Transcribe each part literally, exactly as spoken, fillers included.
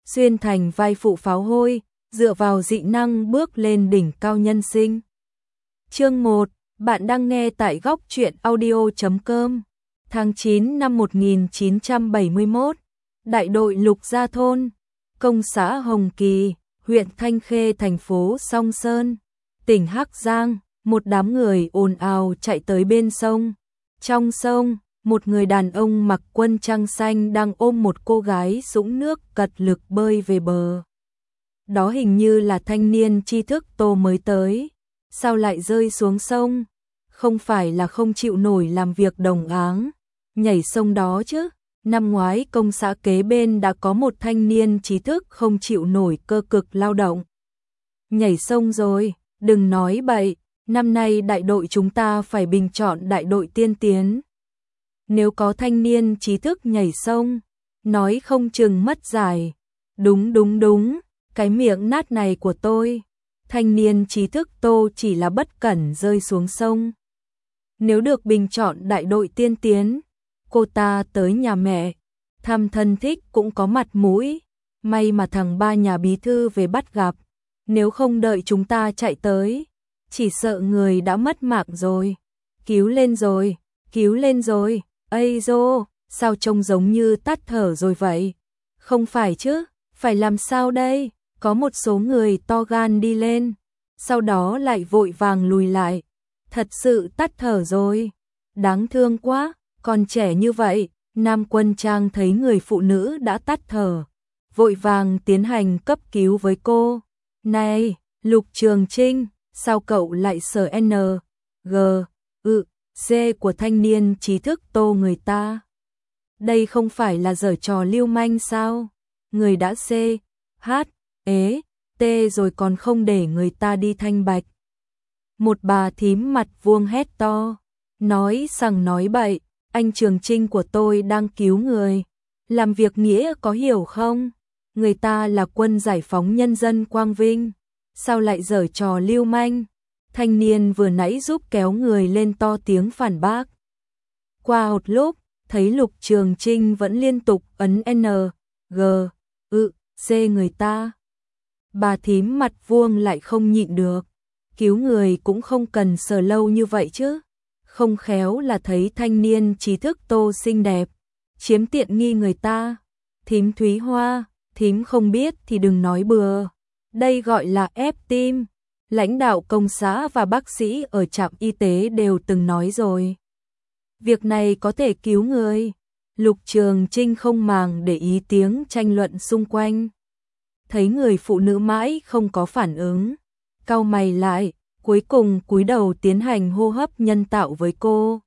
xuyên thành vai phụ pháo hôi, dựa vào dị năng bước lên đỉnh cao nhân sinh. Chương một, bạn đang nghe tại góc truyện audio chấm com. Tháng chín năm một nghìn chín trăm bảy mươi mốt, đại đội Lục Gia Thôn, công xã Hồng Kỳ, huyện Thanh Khê, thành phố Song Sơn, tỉnh Hắc Giang, một đám người ồn ào chạy tới bên sông. Trong sông, một người đàn ông mặc quân trang xanh đang ôm một cô gái dũng nước cật lực bơi về bờ. Đó hình như là thanh niên tri thức Tô mới tới. Sao lại rơi xuống sông? Không phải là không chịu nổi làm việc đồng áng, nhảy sông đó chứ. Năm ngoái công xã kế bên đã có một thanh niên trí thức không chịu nổi cơ cực lao động, nhảy sông rồi. Đừng nói bậy, năm nay đại đội chúng ta phải bình chọn đại đội tiên tiến. Nếu có thanh niên trí thức nhảy sông, nói không chừng mất giải. Đúng đúng đúng, cái miệng nát này của tôi. Thanh niên trí thức Tô chỉ là bất cẩn rơi xuống sông. Nếu được bình chọn đại đội tiên tiến, cô ta tới nhà mẹ thăm thân thích cũng có mặt mũi. May mà thằng ba nhà bí thư về bắt gặp, nếu không đợi chúng ta chạy tới, chỉ sợ người đã mất mạng rồi. Cứu lên rồi, cứu lên rồi. Ây dô, sao trông giống như tắt thở rồi vậy? Không phải chứ, phải làm sao đây? Có một số người to gan đi lên, sau đó lại vội vàng lùi lại. Thật sự tắt thở rồi. Đáng thương quá, còn trẻ như vậy. Nam quân trang thấy người phụ nữ đã tắt thở, vội vàng tiến hành cấp cứu với cô. Này, Lục Trường Trinh, sao cậu lại sờ N, G, ư, C của thanh niên trí thức Tô người ta? Đây không phải là giở trò lưu manh sao? Người đã C, H, ế, T rồi còn không để người ta đi thanh bạch. Một bà thím mặt vuông hét to, nói sằng nói bậy. Anh Trường Trinh của tôi đang cứu người, làm việc nghĩa có hiểu không? Người ta là quân giải phóng nhân dân Quang Vinh, sao lại giở trò lưu manh? Thanh niên vừa nãy giúp kéo người lên to tiếng phản bác. Qua một lúc, thấy Lục Trường Trinh vẫn liên tục ấn N, G, ư, C người ta. Bà thím mặt vuông lại không nhịn được. Cứu người cũng không cần sờ lâu như vậy chứ. Không khéo là thấy thanh niên trí thức Tô xinh đẹp, chiếm tiện nghi người ta. Thím Thúy Hoa, thím không biết thì đừng nói bừa. Đây gọi là ép tim. Lãnh đạo công xã và bác sĩ ở trạm y tế đều từng nói rồi. Việc này có thể cứu người. Lục Trường Trinh không màng để ý tiếng tranh luận xung quanh. Thấy người phụ nữ mãi không có phản ứng, cau mày lại, cuối cùng cúi đầu tiến hành hô hấp nhân tạo với cô.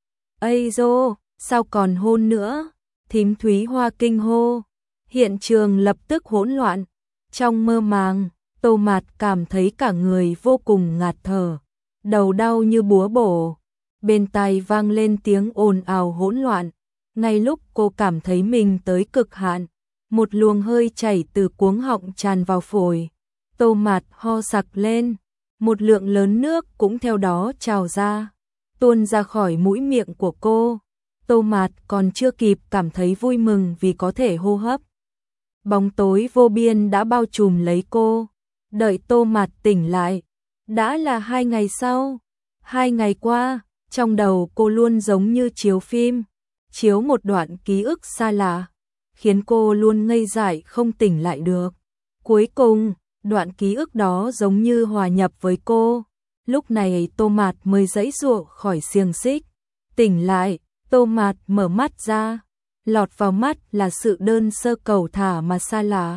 Ây dô, sao còn hôn nữa? Thím Thúy Hoa kinh hô. Hiện trường lập tức hỗn loạn. Trong mơ màng, Tô Mạt cảm thấy cả người vô cùng ngạt thở, đầu đau như búa bổ. Bên tai vang lên tiếng ồn ào hỗn loạn. Ngay lúc cô cảm thấy mình tới cực hạn, một luồng hơi chảy từ cuống họng tràn vào phổi. Tô Mạt ho sặc lên, một lượng lớn nước cũng theo đó trào ra, tuôn ra khỏi mũi miệng của cô. Tô Mạt còn chưa kịp cảm thấy vui mừng vì có thể hô hấp, bóng tối vô biên đã bao trùm lấy cô. Đợi Tô Mạt tỉnh lại, đã là hai ngày sau. Hai ngày qua, trong đầu cô luôn giống như chiếu phim, chiếu một đoạn ký ức xa lạ, khiến cô luôn ngây dại không tỉnh lại được. Cuối cùng, đoạn ký ức đó giống như hòa nhập với cô. Lúc này Tô Mạt mới giãy giụa khỏi xiềng xích. Tỉnh lại, Tô Mạt mở mắt ra, lọt vào mắt là sự đơn sơ cầu thả mà xa lạ.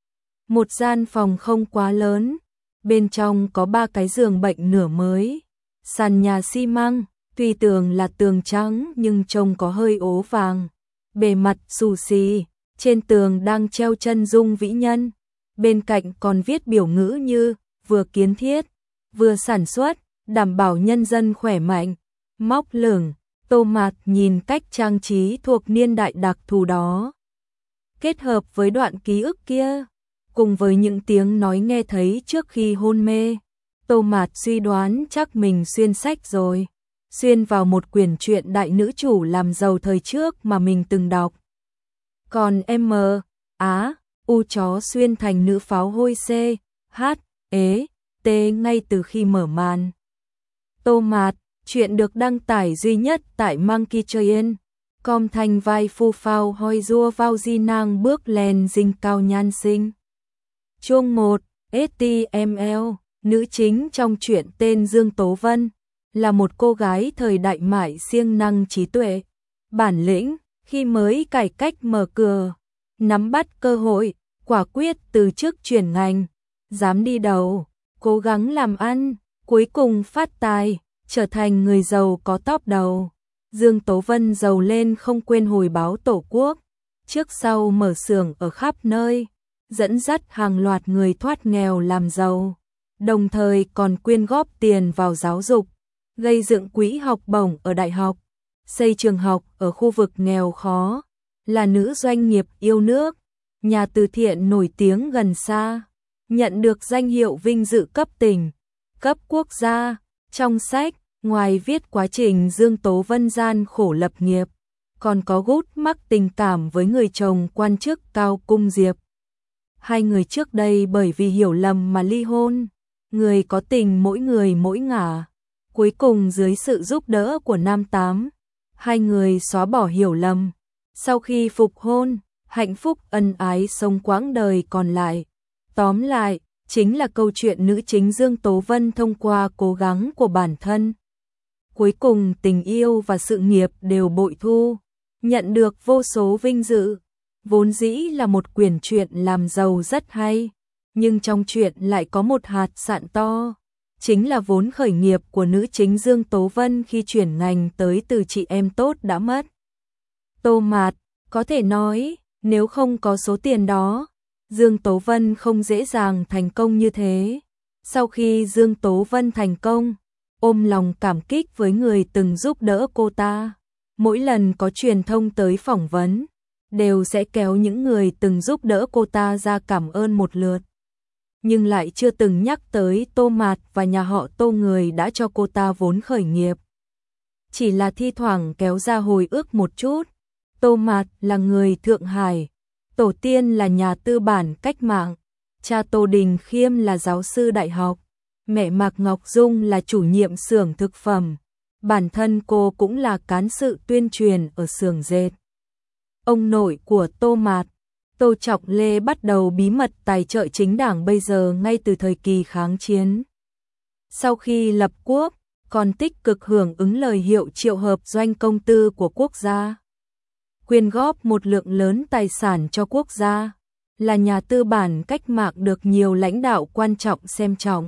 Một gian phòng không quá lớn, bên trong có ba cái giường bệnh nửa mới, sàn nhà xi măng, tuy tường là tường trắng nhưng trông có hơi ố vàng, bề mặt xù xì. Trên tường đang treo chân dung vĩ nhân, bên cạnh còn viết biểu ngữ như vừa kiến thiết, vừa sản xuất, đảm bảo nhân dân khỏe mạnh, móc lửng. Tô Mạt nhìn cách trang trí thuộc niên đại đặc thù đó, kết hợp với đoạn ký ức kia, cùng với những tiếng nói nghe thấy trước khi hôn mê, Tô Mạt suy đoán chắc mình xuyên sách rồi, xuyên vào một quyển truyện đại nữ chủ làm giàu thời trước mà mình từng đọc. Còn M, Á, U chó xuyên thành nữ pháo hôi C, H, ế, T ngay từ khi mở màn. Tô Mạt, chuyện được đăng tải duy nhất tại Monkey Train. Com thành vai phu phao hoi rua vào di nang bước lên dinh cao nhan sinh. Chương một, ét tê em lờ, nữ chính trong truyện tên Dương Tố Vân, là một cô gái thời đại mại siêng năng trí tuệ, bản lĩnh, khi mới cải cách mở cửa, nắm bắt cơ hội, quả quyết từ chức chuyển ngành, dám đi đầu, cố gắng làm ăn, cuối cùng phát tài, trở thành người giàu có top đầu. Dương Tố Vân giàu lên không quên hồi báo tổ quốc, trước sau mở xưởng ở khắp nơi, dẫn dắt hàng loạt người thoát nghèo làm giàu, đồng thời còn quyên góp tiền vào giáo dục, gây dựng quỹ học bổng ở đại học, xây trường học ở khu vực nghèo khó, là nữ doanh nghiệp yêu nước, nhà từ thiện nổi tiếng gần xa, nhận được danh hiệu vinh dự cấp tỉnh, cấp quốc gia. Trong sách, ngoài viết quá trình Dương Tố Vân gian khổ lập nghiệp, còn có gút mắc tình cảm với người chồng quan chức Cao Cung Diệp. Hai người trước đây bởi vì hiểu lầm mà ly hôn, người có tình mỗi người mỗi ngả. Cuối cùng dưới sự giúp đỡ của Nam Tám, hai người xóa bỏ hiểu lầm. Sau khi phục hôn, hạnh phúc ân ái sống quãng đời còn lại. Tóm lại, chính là câu chuyện nữ chính Dương Tố Vân thông qua cố gắng của bản thân. Cuối cùng tình yêu và sự nghiệp đều bội thu, nhận được vô số vinh dự. Vốn dĩ là một quyển truyện làm giàu rất hay, nhưng trong truyện lại có một hạt sạn to, chính là vốn khởi nghiệp của nữ chính Dương Tố Vân khi chuyển ngành tới từ chị em tốt đã mất. Tô Mạt, có thể nói, nếu không có số tiền đó, Dương Tố Vân không dễ dàng thành công như thế. Sau khi Dương Tố Vân thành công, ôm lòng cảm kích với người từng giúp đỡ cô ta, mỗi lần có truyền thông tới phỏng vấn, đều sẽ kéo những người từng giúp đỡ cô ta ra cảm ơn một lượt. Nhưng lại chưa từng nhắc tới Tô Mạt và nhà họ Tô người đã cho cô ta vốn khởi nghiệp. Chỉ là thi thoảng kéo ra hồi ức một chút. Tô Mạt là người Thượng Hải, tổ tiên là nhà tư bản cách mạng, cha Tô Đình Khiêm là giáo sư đại học, mẹ Mạc Ngọc Dung là chủ nhiệm xưởng thực phẩm, bản thân cô cũng là cán sự tuyên truyền ở xưởng dệt. Ông nội của Tô Mạt, Tô Trọng Lê bắt đầu bí mật tài trợ chính đảng bây giờ ngay từ thời kỳ kháng chiến. Sau khi lập quốc, còn tích cực hưởng ứng lời hiệu triệu hợp doanh công tư của quốc gia, quyên góp một lượng lớn tài sản cho quốc gia, là nhà tư bản cách mạng được nhiều lãnh đạo quan trọng xem trọng.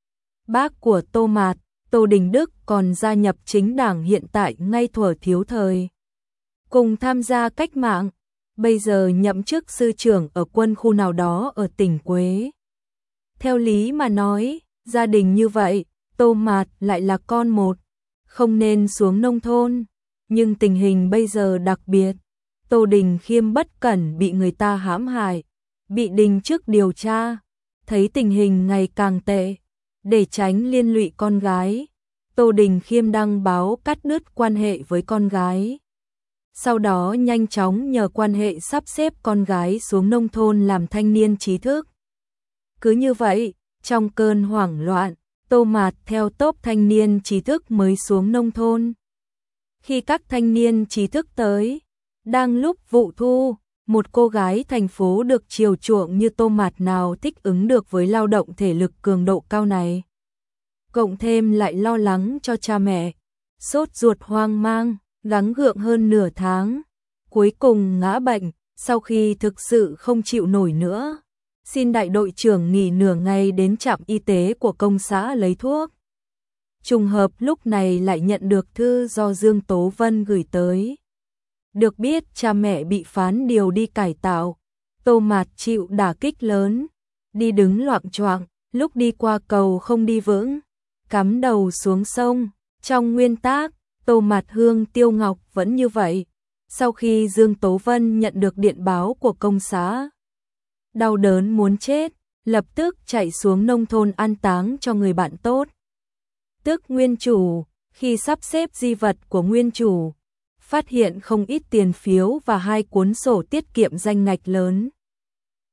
Bác của Tô Mạt, Tô Đình Đức còn gia nhập chính đảng hiện tại ngay thuở thiếu thời, cùng tham gia cách mạng, bây giờ nhậm chức sư trưởng ở quân khu nào đó ở tỉnh Quế. Theo lý mà nói, gia đình như vậy, Tô Mạt lại là con một, không nên xuống nông thôn, nhưng tình hình bây giờ đặc biệt. Tô Đình Khiêm bất cẩn bị người ta hãm hại, bị đình chức điều tra, thấy tình hình ngày càng tệ, để tránh liên lụy con gái, Tô Đình Khiêm đăng báo cắt đứt quan hệ với con gái. Sau đó nhanh chóng nhờ quan hệ sắp xếp con gái xuống nông thôn làm thanh niên trí thức. Cứ như vậy, trong cơn hoảng loạn, Tô Mạt theo tốp thanh niên trí thức mới xuống nông thôn. Khi các thanh niên trí thức tới, đang lúc vụ thu, một cô gái thành phố được chiều chuộng như Tô Mạt nào thích ứng được với lao động thể lực cường độ cao này. Cộng thêm lại lo lắng cho cha mẹ, sốt ruột hoang mang, gắng gượng hơn nửa tháng, cuối cùng ngã bệnh, sau khi thực sự không chịu nổi nữa, xin đại đội trưởng nghỉ nửa ngày đến trạm y tế của công xã lấy thuốc. Trùng hợp lúc này lại nhận được thư do Dương Tố Vân gửi tới. Được biết cha mẹ bị phán điều đi cải tạo, Tô Mạt chịu đả kích lớn, đi đứng loạng choạng, lúc đi qua cầu không đi vững, cắm đầu xuống sông. Trong nguyên tác, Tô Mạt Hương Tiêu Ngọc vẫn như vậy. Sau khi Dương Tố Vân nhận được điện báo của công xã, đau đớn muốn chết, lập tức chạy xuống nông thôn an táng cho người bạn tốt. Tức nguyên chủ, khi sắp xếp di vật của nguyên chủ, phát hiện không ít tiền phiếu và hai cuốn sổ tiết kiệm danh ngạch lớn.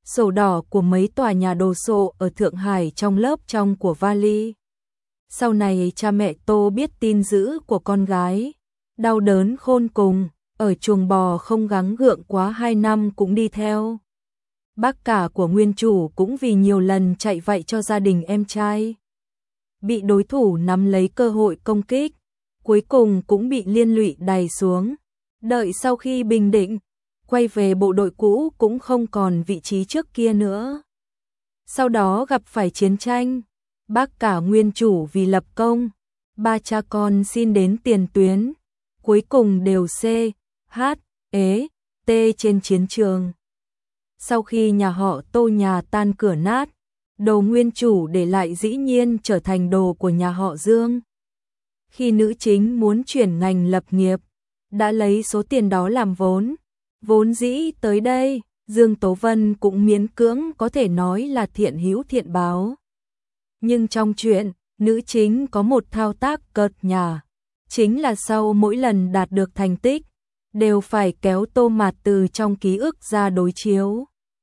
sổ đỏ của mấy tòa nhà đồ sộ ở Thượng Hải trong lớp trong của vali. Sau này cha mẹ Tô biết tin dữ của con gái, đau đớn khôn cùng, ở chuồng bò không gắng gượng quá hai năm cũng đi theo. Bác cả của nguyên chủ cũng vì nhiều lần chạy vậy cho gia đình em trai, bị đối thủ nắm lấy cơ hội công kích, cuối cùng cũng bị liên lụy đày xuống. Đợi sau khi bình định, quay về bộ đội cũ cũng không còn vị trí trước kia nữa. Sau đó gặp phải chiến tranh, bác cả nguyên chủ vì lập công, ba cha con xin đến tiền tuyến, cuối cùng đều C, H, E, T trên chiến trường. Sau khi nhà họ Tô nhà tan cửa nát, đồ nguyên chủ để lại dĩ nhiên trở thành đồ của nhà họ Dương. Khi nữ chính muốn chuyển ngành lập nghiệp, đã lấy số tiền đó làm vốn. Vốn dĩ tới đây, Dương Tố Vân cũng miễn cưỡng có thể nói là thiện hữu thiện báo. Nhưng trong chuyện, nữ chính có một thao tác cợt nhả, chính là sau mỗi lần đạt được thành tích, đều phải kéo Tô Mạt từ trong ký ức ra đối chiếu.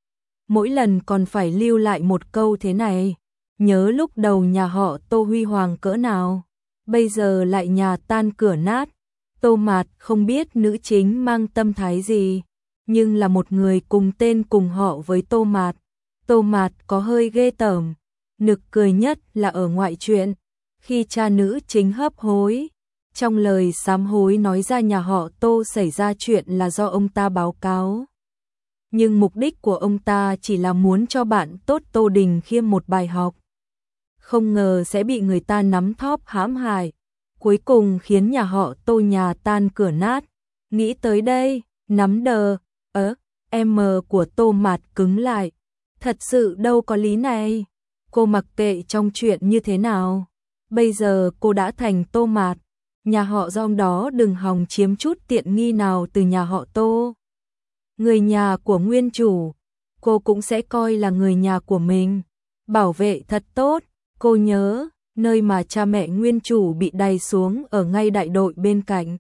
Mỗi lần còn phải lưu lại một câu thế này, nhớ lúc đầu nhà họ Tô huy hoàng cỡ nào, bây giờ lại nhà tan cửa nát. Tô Mạt không biết nữ chính mang tâm thái gì, nhưng là một người cùng tên cùng họ với Tô Mạt. Tô Mạt có hơi ghê tởm, nực cười nhất là ở ngoại truyện, khi cha nữ chính hấp hối, trong lời sám hối nói ra nhà họ Tô xảy ra chuyện là do ông ta báo cáo. Nhưng mục đích của ông ta chỉ là muốn cho bạn tốt Tô Đình Khiêm một bài học. Không ngờ sẽ bị người ta nắm thóp hãm hại, cuối cùng khiến nhà họ Tô nhà tan cửa nát. Nghĩ tới đây, nắm đờ, ớ, em của Tô Mạt cứng lại. Thật sự đâu có lý này. Cô mặc kệ trong chuyện như thế nào. Bây giờ cô đã thành Tô Mạt. Nhà họ Dong đó đừng hòng chiếm chút tiện nghi nào từ nhà họ Tô. Người nhà của nguyên chủ, cô cũng sẽ coi là người nhà của mình. Bảo vệ thật tốt. Cô nhớ, nơi mà cha mẹ nguyên chủ bị đày xuống ở ngay đại đội bên cạnh.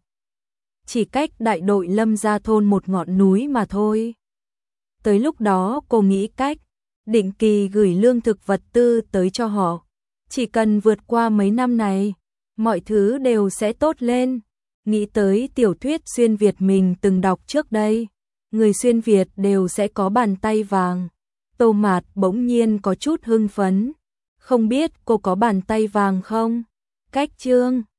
Chỉ cách đại đội Lâm Gia thôn một ngọn núi mà thôi. Tới lúc đó cô nghĩ cách, định kỳ gửi lương thực vật tư tới cho họ. Chỉ cần vượt qua mấy năm này, mọi thứ đều sẽ tốt lên. Nghĩ tới tiểu thuyết xuyên Việt mình từng đọc trước đây, người xuyên Việt đều sẽ có bàn tay vàng. Tô Mạt bỗng nhiên có chút hưng phấn. Không biết cô có bàn tay vàng không? Cách chương